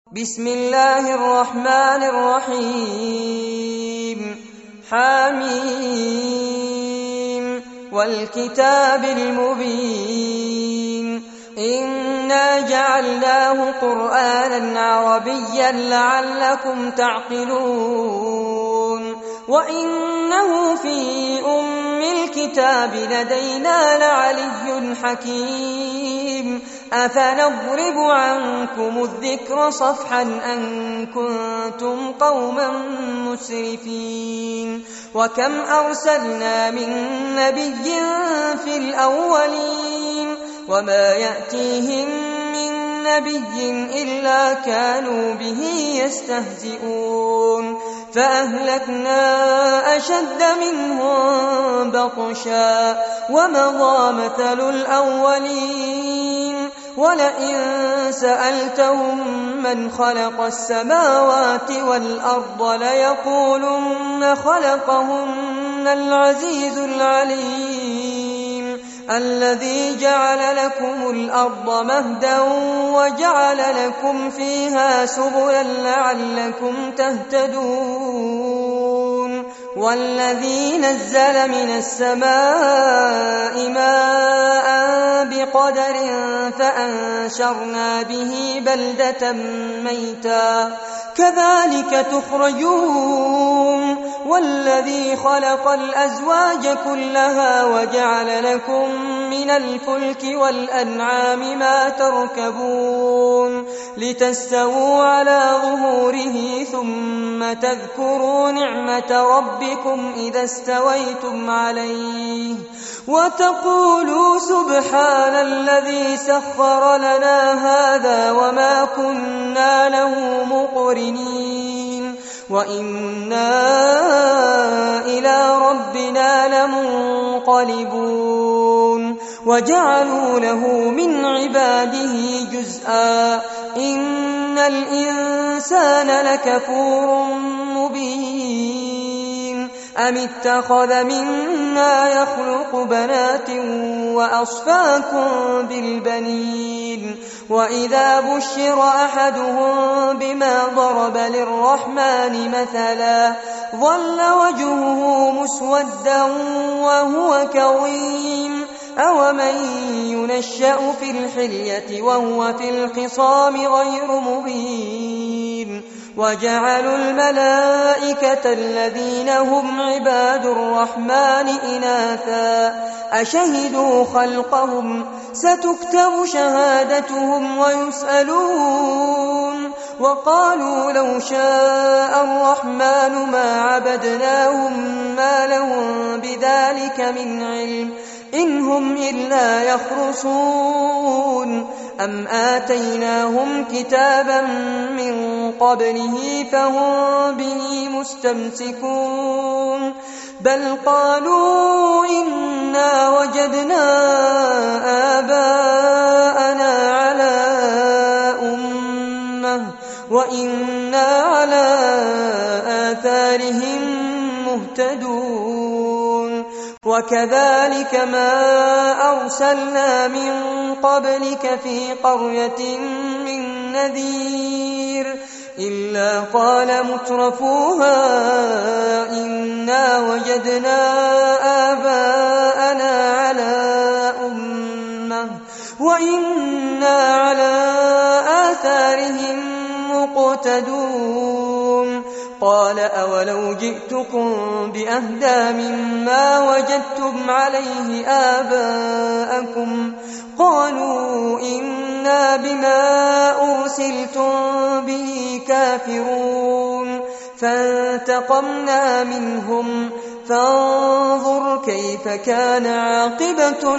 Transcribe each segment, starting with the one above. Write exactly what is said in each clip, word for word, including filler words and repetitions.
بسم الله الرحمن الرحيم حميم والكتاب المبين إنا جعلناه قرآنا عربيا لعلكم تعقلون وإنه في أم الكتاب لدينا لعلي حكيم أفنضرب عنكم الذكر صفحا أن كنتم قوما مسرفين وكم أرسلنا من نبي في الأولين وما يأتيهم من نبي إلا كانوا به يستهزئون فأهلكنا أشد منهم بطشا ومضى مثل الأولين ولئن سألتهم من خلق السماوات والأرض ليقولن خلقهن العزيز العليم الذي جعل لكم الأرض مهدا وجعل لكم فيها سبلا لعلكم تهتدون والذي نزل من السماء ماء بقدر فأنشرنا به بلدة ميتا كذلك تخرجون والذي خلق الأزواج كلها وجعل لكم من الفلك والأنعام ما تركبون لتستووا على ظهوره ثم تذكروا نعمة ربكم إذا استويتم عليه وتقولوا سبحان الذي سخر لنا هذا وما كنا له مقرنين وإنا إلى ربنا لمنقلبون وجعلوا له من عباده جزءا إن الإنسان لكفور مبين أم اتخذ مما يخلق بنات وأصفاكم بالبنين وإذا بشر أحدهم بما ضرب للرحمن مثلا ظل وجهه مسودا وهو كظيم أومن ينشأ في الحلية وهو في الخصام غير مبين وجعلوا الملائكة الذين هم عباد الرحمن إناثا أشهدوا خلقهم ستكتب شهادتهم ويسألون وقالوا لو شاء الرحمن ما عبدناهم ما لهم بذلك من علم إن هم إلا يخرصون أم آتيناهم كتابا من قبله فهم به مستمسكون بل قالوا إنا وجدنا آباءنا على أمة وإنا على آثارهم مهتدون وكذلك ما أرسلنا من قبلك في قرية من نذير إلا قال مترفوها إنا وجدنا آباءنا على أمة وإنا على آثارهم مقتدون قال أولو جئتكم بأهدى مما وجدتم عليه آباءكم قالوا إنا بما أرسلتم به كافرون فانتقمنا منهم فانظر كيف كان عاقبة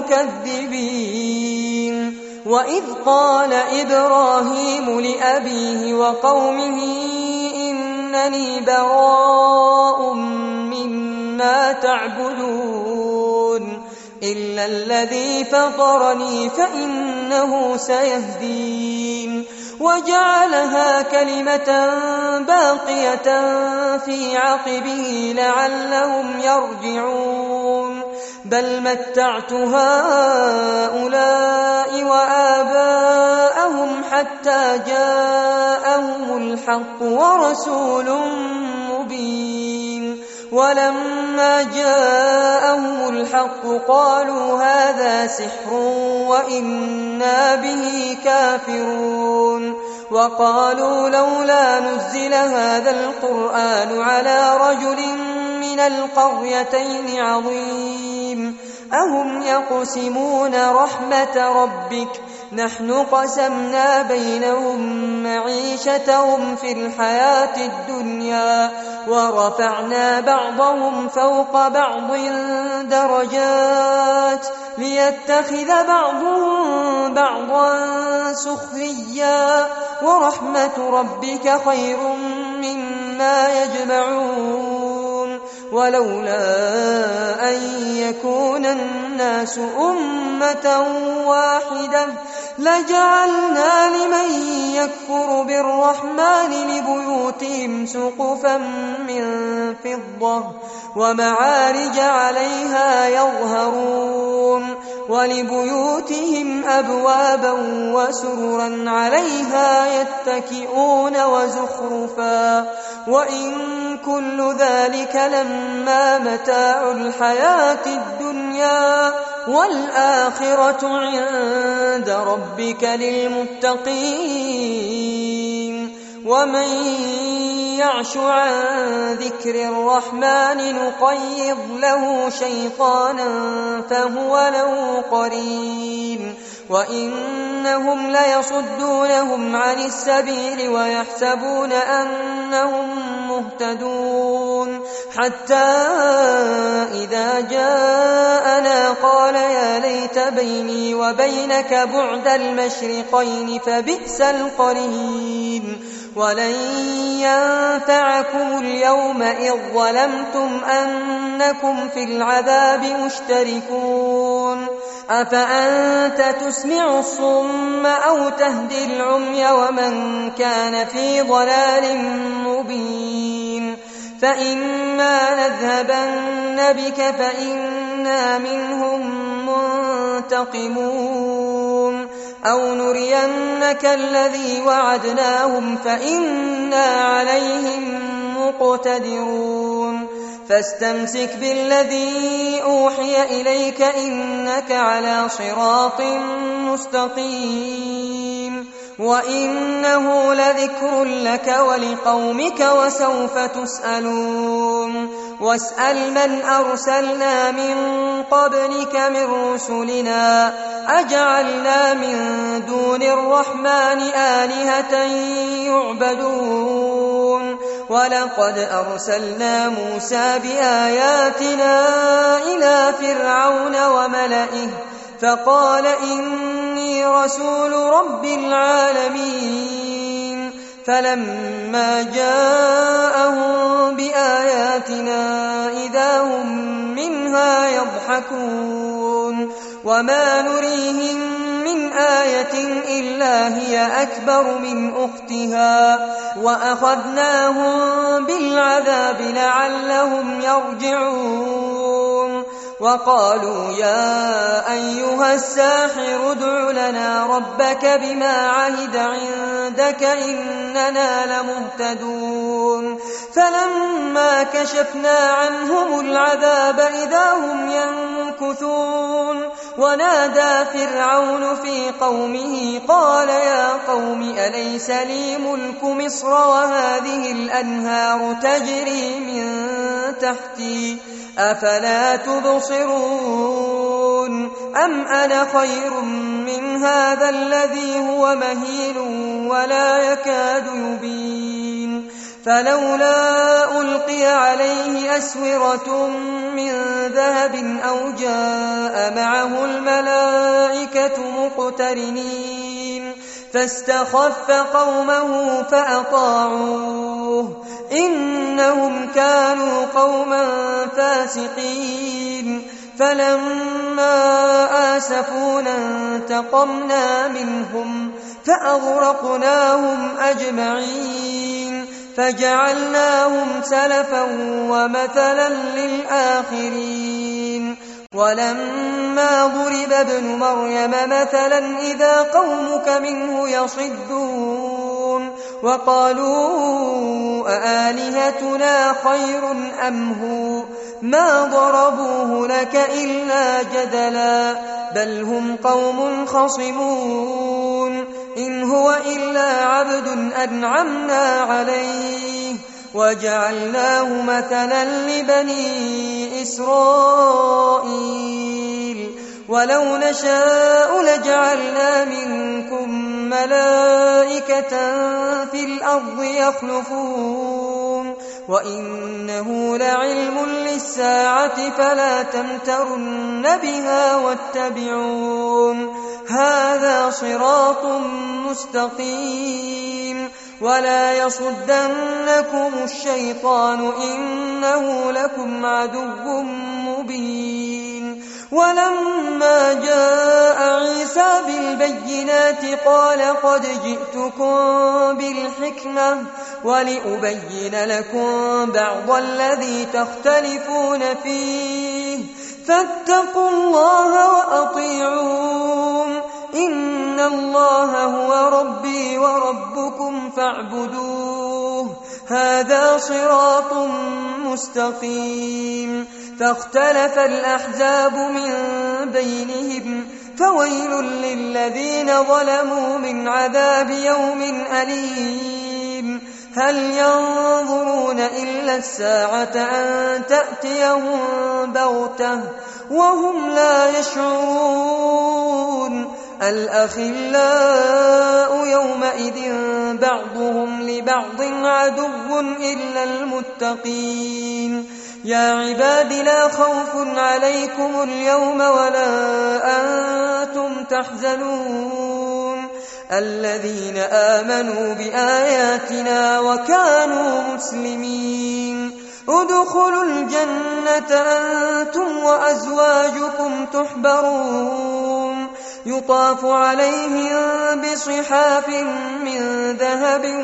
المكذبين وإذ قال إبراهيم لأبيه وقومه إنني براء مما تعبدون إلا الذي فطرني فإنه سيهدين وجعلها كلمة باقية في عقبه لعلهم يرجعون بل متعت هؤلاء وآباءهم حتى جاءهم الحق ورسول مبين ولما جاءهم الحق قالوا هذا سحر وإنا به كافرون وقالوا لولا نزل هذا القرآن على رجل من القريتين عظيم أهم يقسمون رحمة ربك نحن قسمنا بينهم معيشتهم في الحياة الدنيا ورفعنا بعضهم فوق بعض درجات ليتخذ بعضهم بعضا سخريا ورحمة ربك خير مما يجمعون ولولا أن يكون الناس أمة واحدة لجعلنا لمن يكفر بالرحمن لبيوتهم سقفا من فضة ومعارج عليها يظهرون ولبيوتهم أبوابا وسررا عليها يتكئون وزخرفا وإن كل ذلك لما متاع الحياة الدنيا والآخرة عند ربك للمتقين ومن يعش عن ذكر الرحمن نقيض له شيطانا فهو له قرين وإنهم ليصدونهم عن السبيل ويحسبون أنهم مهتدون حتى إذا جاءنا قال يا ليت بيني وبينك بعد المشرقين فبئس القرين ولن ينفعكم اليوم إذ ظلمتم أنكم في العذاب مشتركون أفأنت تسمع الصم أو تهدي العمي ومن كان في ضلال مبين فإما نذهبن بك فإنا منهم منتقمون أو نرينك الذي وعدناهم فإنا عليهم مقتدرون فاستمسك بالذي أوحي إليك إنك على صراط مستقيم وإنه لذكر لك ولقومك وسوف تسألون واسأل من أرسلنا من قبلك من رسلنا أجعلنا من دون الرحمن آلهة يعبدون ولقد أرسلنا موسى بآياتنا إلى فرعون وملئه فقال إني رسول رب العالمين فلما جاءهم بآياتنا إذا هم منها يضحكون وما نريهم من آية إلا هي أكبر من أختها وأخذناهم بالعذاب لعلهم يرجعون وقالوا يا أيها الساحر ادع لنا ربك بما عهد عندك إننا لمهتدون فلما كشفنا عنهم العذاب إذا هم ينكثون ونادى فرعون في قومه قال يا قوم أليس لي ملك مصر وهذه الأنهار تجري من تحتي أفلا تبصرون أم أنا خير من هذا الذي هو مهين ولا يكاد يبين فلولا ألقي عليه أسورة من ذهب أو جاء معه الملائكة مقترنين فاستخف قومه فأطاعوه إنهم كانوا قوما فاسقين فلما آسفونا انتقمنا منهم فأغرقناهم أجمعين فجعلناهم سلفا ومثلا للآخرين ولما ضرب ابن مريم مثلا إذا قومك منه يصدون وقالوا أآلهتنا خير أم هو ما ضربوه لك إلا جدلا بل هم قوم خصمون إن هو إلا عبد أنعمنا عليه وجعلناه مثلا لبني إسرائيل ولو نشاء لجعلنا منكم ملائكة في الأرض يخلفون وإنه لعلم للساعة فلا تمترن بها واتبعون هذا صراط مستقيم ولا يصدنكم الشيطان إنه لكم عدو مبين ولما جاء عيسى بالبينات قال قد جئتكم بالحكمة ولأبين لكم بعض الذي تختلفون فيه فاتقوا الله وأطيعون إن الله هو ربي وربكم فاعبدوه هذا صراط مستقيم فاختلف الأحزاب من بينهم فويل للذين ظلموا من عذاب يوم أليم هل ينظرون إلا الساعة أن تأتيهم بغتة وهم لا يشعرون الأخلاء يومئذ بعضهم لبعض عدو إلا المتقين يا عباد لا خوف عليكم اليوم ولا أنتم تحزنون الذين آمنوا بآياتنا وكانوا مسلمين ادخلوا الجنة أنتم وأزواجكم تحبرون يطاف عليهم بصحاف من ذهب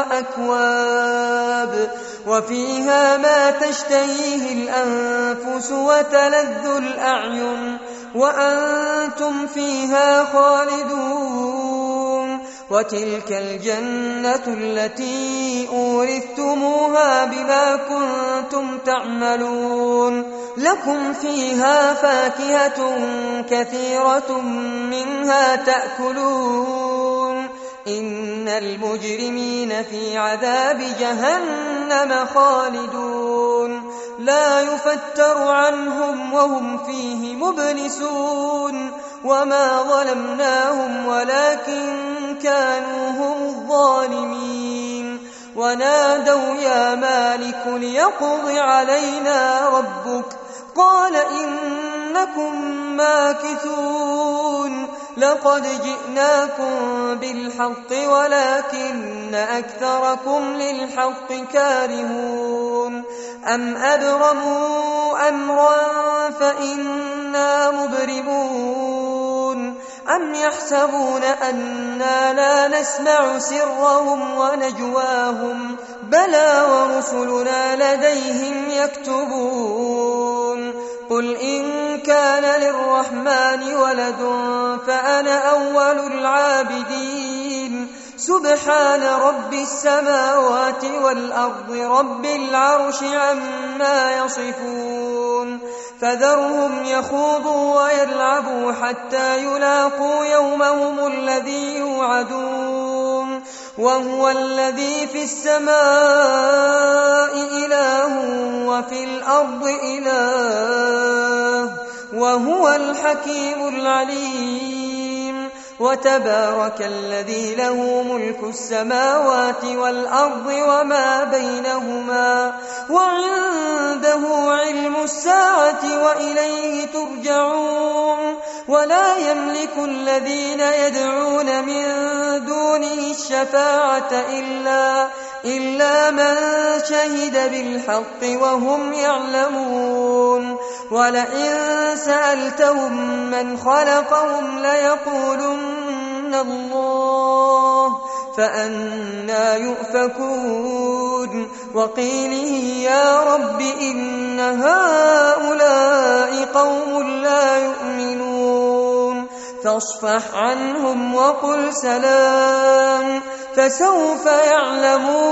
وأكواب وفيها ما تشتهيه الأنفس وتلذ الأعين وأنتم فيها خالدون وتلك الجنة التي أورثتموها بما كنتم تعملون لكم فيها فاكهة كثيرة منها تأكلون إن المجرمين في عذاب جهنم خالدون لا يفتر عنهم وهم فيه مبلسون وما ظلمناهم ولكن كانوا هم الظالمين ونادوا يا مالك ليقض علينا ربك قال إنكم ماكثون لقد جئناكم بالحق ولكن أكثركم للحق كارهون أم أبرموا أمرا فإنا مبرمون أم يحسبون أننا لا نسمع سرهم ونجواهم بلى ورسلنا لديهم يكتبون قل إن كان للرحمن ولد فأنا أول العابدين سبحان رب السماوات والأرض رب العرش عما يصفون فذرهم يخوضوا ويلعبوا حتى يلاقوا يومهم الذي يوعدون وهو الذي في السماء إله وفي الأرض إله وهو الحكيم العليم وتبارك الذي له ملك السماوات والأرض وما بينهما وعنده علم الساعة وإليه ترجعون ولا يملك الذين يدعون من دونه الشفاعة إلا إلا من شهد بالحق وهم يعلمون ولئن سألتهم من خلقهم ليقولن الله فأنى يؤفكون وقيله يا رب إن هؤلاء قوم لا يؤمنون فاصفح عنهم وقل سلام فسوف يعلمون.